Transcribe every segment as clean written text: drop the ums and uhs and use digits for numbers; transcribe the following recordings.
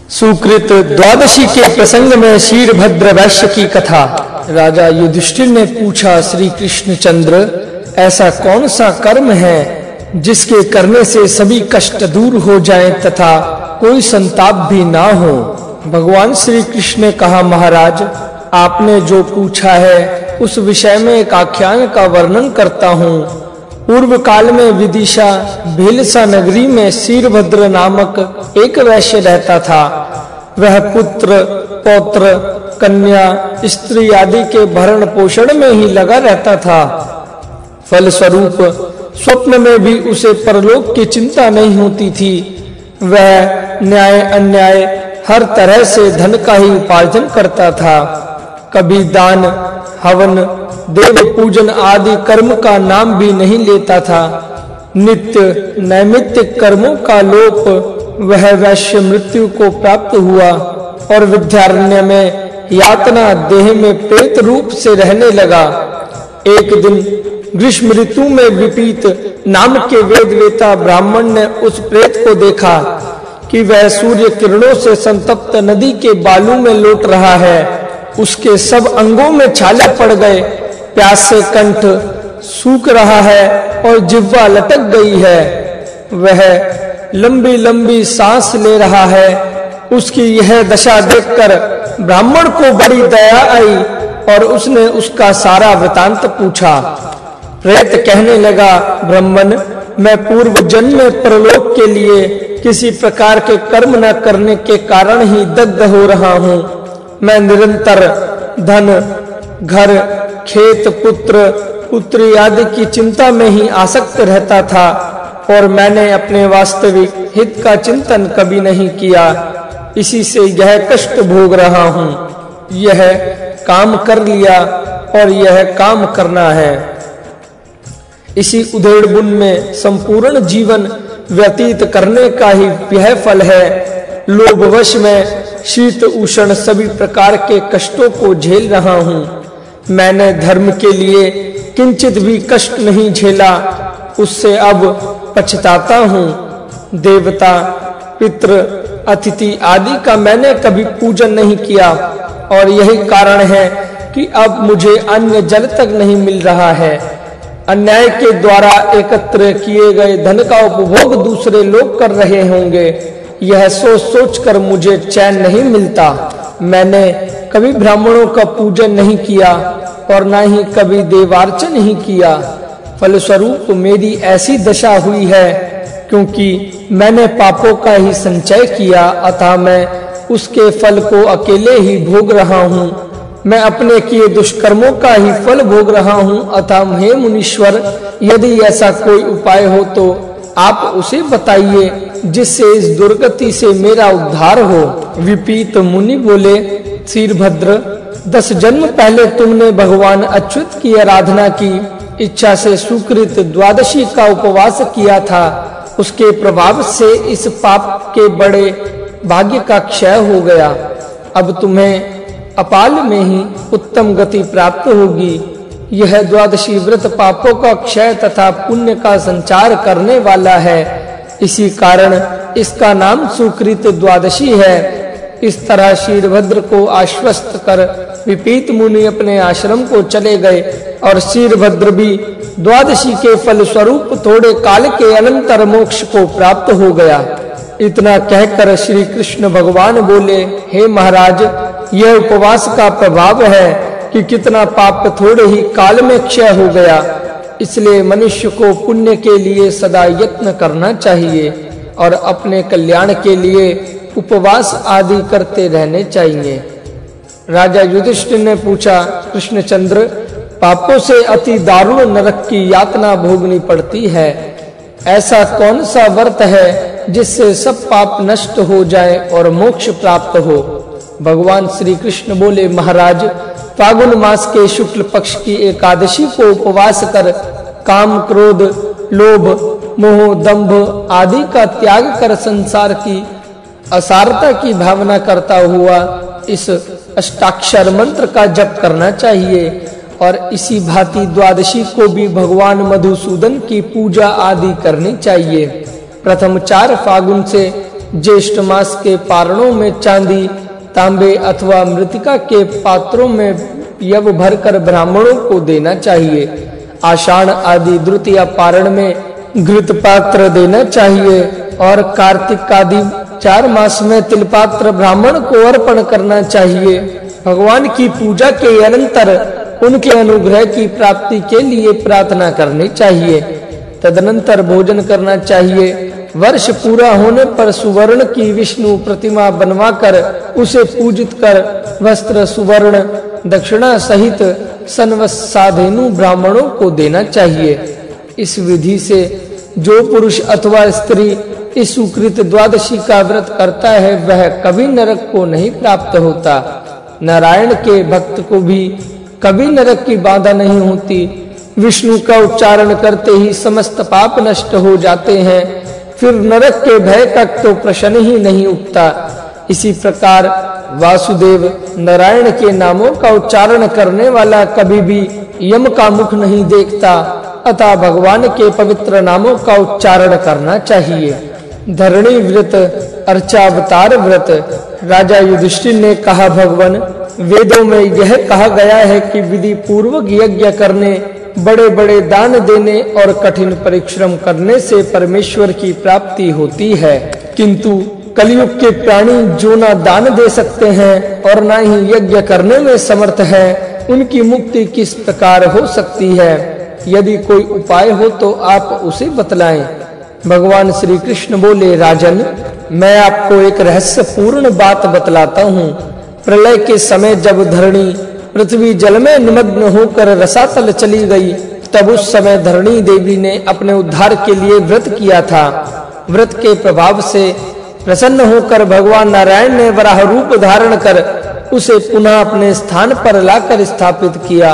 सुकृत द्वादशी के प्रसंग में शीरभद्र वैश्य की कथा। राजा युधिष्ठिर ने पूछा, श्री कृष्णचंद्र, ऐसा कौन सा कर्म है जिसके करने से सभी कष्ट दूर हो जाएं तथा कोई संताप भी ना हो? भगवान श्री कृष्ण ने कहा, महाराज, आपने जो पूछा है उस विषय में एक आख्यान का वर्णन करता हूँ। पूर्व काल में विदिशा भेलसा नगरी में शीरभद्र नामक एक वैश्य रहता था। वह पुत्र, पौत्र, कन्या, स्त्री आदि के भरण पोषण में ही लगा रहता था। फलस्वरूप स्वप्न में भी उसे परलोक की चिंता नहीं होती थी। वह न्याय अन्याय हर तरह से धन का ही उपार्जन करता था। कभी दान, हवन, देव पूजन आदि कर्म का नाम भी नहीं लेता था। नित्य नैमित्तिक कर्मों का लोप वह वैश्य मृत्यु को प्राप्त हुआ और विद्यारण्य में यातना देह में प्रेत रूप से रहने लगा। एक दिन ग्रीष्म ऋतु में विपीत नाम के वेदवेता ब्राह्मण ने उस प्रेत को देखा कि वह सूर्य किरणों से संतप्त नदी के बालू में लौट रहा है। उसके सब अंगों में छाले पड़ गए, प्यास से कंठ सूख रहा है और जिह्वा लटक गई है। वह लंबी लंबी सांस ले रहा है। उसकी यह दशा देखकर ब्राह्मण को बड़ी दया आई और उसने उसका सारा वृतांत पूछा। प्रेत कहने लगा, ब्राह्मण, मैं पूर्व जन्म में परलोक के लिए किसी प्रकार के कर्म न करने के कारण ही दग्ध हो रहा हूँ। मैं निरंतर धन, घर, खेत, पुत्र, पुत्री आदि की चिंता में ही आसक्त रहता था और मैंने अपने वास्तविक हित का चिंतन कभी नहीं किया। इसी से यह कष्ट भोग रहा हूँ। यह काम कर लिया और यह काम करना है। इसी उधेड़ बुन में संपूर्ण जीवन व्यतीत करने का ही यह फल है। लोभवश में शीत उष्ण सभी प्रकार के कष्टों को झेल रहा हूँ। मैंने धर्म के लिए किंचित भी कष्ट नहीं झेला, उससे अब पछताता हूँ। देवता, पितृ, अतिथि आदि का मैंने कभी पूजन नहीं किया और यही कारण है कि अब मुझे अन्न जल तक नहीं मिल रहा है। अन्याय के द्वारा एकत्र किए गए धन का उपभोग दूसरे लोग कर रहे होंगे, यह सोच सोच कर मुझे चैन नहीं मिलता। मैंने कभी ब्राह्मणों का पूजन नहीं किया और न ही कभी देवार्चन ही किया। फलस्वरूप मेरी ऐसी दशा हुई है क्योंकि मैंने पापों का ही संचय किया, अतः मैं उसके फल को अकेले ही भोग रहा हूँ। मैं अपने किए दुष्कर्मों का ही फल भोग रहा हूँ। अतः हे मुनीश्वर, यदि ऐसा कोई उपाय हो तो आप उसे बताइए जिससे इस दुर्गति से मेरा उद्धार हो। विपीत मुनि बोले, शीरभद्र, 10 जन्म पहले तुमने भगवान अच्युत की आराधना की इच्छा से सुकृत द्वादशी का उपवास किया था। उसके प्रभाव से इस पाप के बड़े भाग्य का क्षय हो गया। अब तुम्हें अपाल में ही उत्तम गति प्राप्त होगी। यह द्वादशी व्रत पापों का क्षय तथा पुण्य का संचार करने वाला है। इसी कारण इसका नाम सुकृत द्वादशी है। इस तरह शीरभद्र को आश्वस्त कर विपीत मुनि अपने आश्रम को चले गए और शीरभद्र भी द्वादशी के फल स्वरूप थोड़े काल के अनंतर मोक्ष को प्राप्त हो गया। इतना कहकर श्री कृष्ण भगवान बोले, हे महाराज, यह उपवास का प्रभाव है कि कितना पाप थोड़े ही काल में क्षय हो गया। इसलिए मनुष्य को पुण्य के लिए सदा यत्न करना चाहिए और अपने कल्याण के लिए उपवास आदि करते रहने चाहिए। राजा युधिष्ठिर ने पूछा, कृष्णचंद्र, पापों से अति दारुण नरक की यातना भोगनी पड़ती है। ऐसा कौन सा व्रत है जिससे सब पाप नष्ट हो जाए और मोक्ष प्राप्त हो? भगवान श्री कृष्ण बोले, महाराज, फागुन मास के शुक्ल पक्ष की एकादशी को उपवास कर काम, क्रोध, लोभ, मोह, दंभ आदि का त्याग कर संसार की असारता की भावना करता हुआ इस अष्टाक्षर मंत्र का जप करना चाहिए और इसी भांति द्वादशी को भी भगवान मधुसूदन की पूजा आदि करनी चाहिए। प्रथम 4 फागुन से ज्येष्ठ मास के पारणों में चांदी, तांबे अथवा मृतिका के पात्रों में यव भरकर ब्राह्मणों को देना चाहिए। आषाढ़ आदि द्वितीया पारण में घृत पात्र देना चाहिए और कार्तिक आदि 4 मास में तिल पात्र ब्राह्मण को अर्पण करना चाहिए। भगवान की पूजा के अनंतर उनके अनुग्रह की प्राप्ति के लिए प्रार्थना करनी चाहिए। तदनंतर भोजन करना चाहिए। वर्ष पूरा होने पर सुवर्ण की विष्णु प्रतिमा बनवाकर उसे पूजित कर वस्त्र, सुवर्ण, दक्षिणा सहित सन्वत्साधेनु ब्राह्मणों को देना चाहिए। इस विधि से जो पुरुष अथवा स्त्री इस सुकृत द्वादशी का व्रत करता है वह कभी नरक को नहीं प्राप्त होता। नारायण के भक्त को भी कभी नरक की बाधा नहीं होती। विष्णु का उच्चारण करते ही समस्त पाप नष्ट हो जाते हैं, फिर नरक के भय का तो प्रश्न ही नहीं उठता। इसी प्रकार वासुदेव नारायण के नामों का उच्चारण करने वाला कभी भी यम का मुख नहीं देखता, अतः भगवान के पवित्र नामों का उच्चारण करना चाहिए। धरणी व्रत, अर्चावतार व्रत। राजा युधिष्ठिर ने कहा, भगवान, वेदों में यह कहा गया है कि विधि पूर्वक यज्ञ करने, बड़े बड़े दान देने और कठिन परिश्रम करने से परमेश्वर की प्राप्ति होती है, किंतु कलयुग के प्राणी जो ना दान दे सकते हैं और ना ही यज्ञ करने में समर्थ है, उनकी मुक्ति किस प्रकार हो सकती है? यदि कोई उपाय हो तो आप उसे बतलाएं। भगवान श्री कृष्ण बोले, राजन, मैं आपको एक रहस्यपूर्ण बात बतलाता हूँ। प्रलय के समय जब धरणी पृथ्वी जल में निमग्न होकर रसातल चली गई, तब उस समय धरणी देवी ने अपने उद्धार के लिए व्रत किया था। व्रत के प्रभाव से प्रसन्न होकर भगवान नारायण ने वराह रूप धारण कर उसे पुनः अपने स्थान पर लाकर स्थापित किया।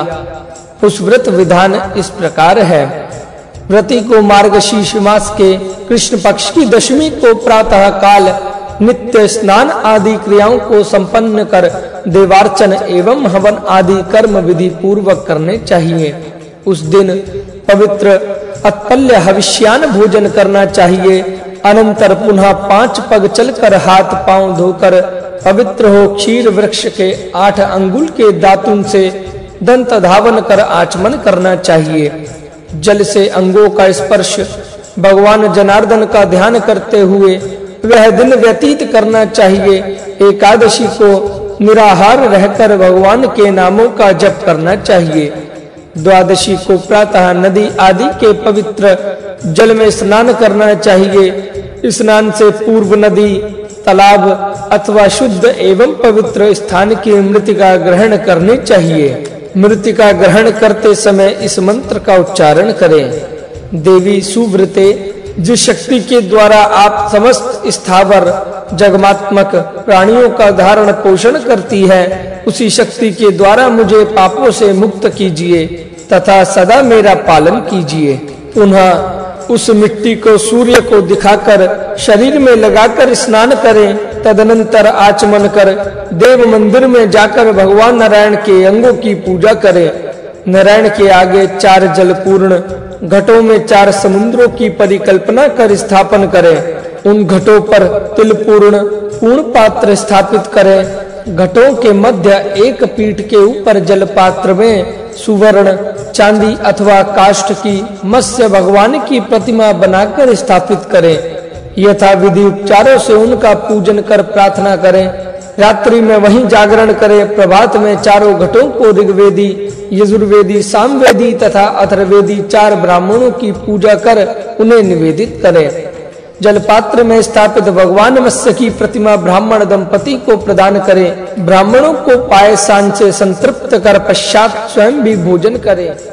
उस व्रत विधान इस प्रकार है। व्रती को मार्गशीर्ष मास के कृष्ण पक्ष की दशमी को प्रातः काल नित्य स्नान आदि क्रियाओं को संपन्न कर देवार्चन एवं हवन आदि कर्म विधि पूर्वक करने चाहिए। उस दिन पवित्र अत्पल्य हविष्यान भोजन करना चाहिए। अनंतर पुनः 5 पग चलकर हाथ पांव धोकर पवित्र हो क्षीर वृक्ष के 8 अंगुल के दातुन से दंत धावन कर आचमन करना चाहिए। जल से अंगों का स्पर्श भगवान जनार्दन का ध्यान करते हुए वह दिन व्यतीत करना चाहिए। एकादशी को निराहार रहकर भगवान के नामों का जप करना चाहिए। द्वादशी को प्रातः नदी आदि के पवित्र जल में स्नान करना चाहिए। स्नान से पूर्व नदी, तालाब अथवा शुद्ध एवं पवित्र स्थान की मृतिका ग्रहण करनी चाहिए। मृतिका ग्रहण करते समय इस मंत्र का उच्चारण करें। देवी सुव्रते, जिस शक्ति के द्वारा आप समस्त स्थावर जगमात्मक प्राणियों का धारण पोषण करती है, उसी शक्ति के द्वारा मुझे पापों से मुक्त कीजिए तथा सदा मेरा पालन कीजिए। पुनः उस मिट्टी को सूर्य को दिखाकर शरीर में लगाकर स्नान करें। तदनंतर आचमन कर देव मंदिर में जाकर भगवान नारायण के अंगों की पूजा करें। नारायण के आगे 4 जलपूर्ण घटों में 4 समुद्रों की परिकल्पना कर स्थापन करें। उन घटों पर तिलपूर्ण पूर्ण पात्र स्थापित करें। घटों के मध्य एक पीठ के ऊपर जल पात्र में सुवर्ण, चांदी अथवा काष्ठ की मत्स्य भगवान की प्रतिमा बनाकर स्थापित करें। यथा विधि उपचारों से उनका पूजन कर प्रार्थना करें। रात्रि में वहीं जागरण करें। प्रभात में चारों घटों को ऋग्वेदी, यजुर्वेदी, सामवेदी तथा अथर्वेदी 4 ब्राह्मणों की पूजा कर उन्हें निवेदित करें। जलपात्र में स्थापित भगवान मत्स्य की प्रतिमा ब्राह्मण दंपति को प्रदान करें। ब्राह्मणों को पायसान से संतृप्त कर पश्चात स्वयं भी भोजन करें।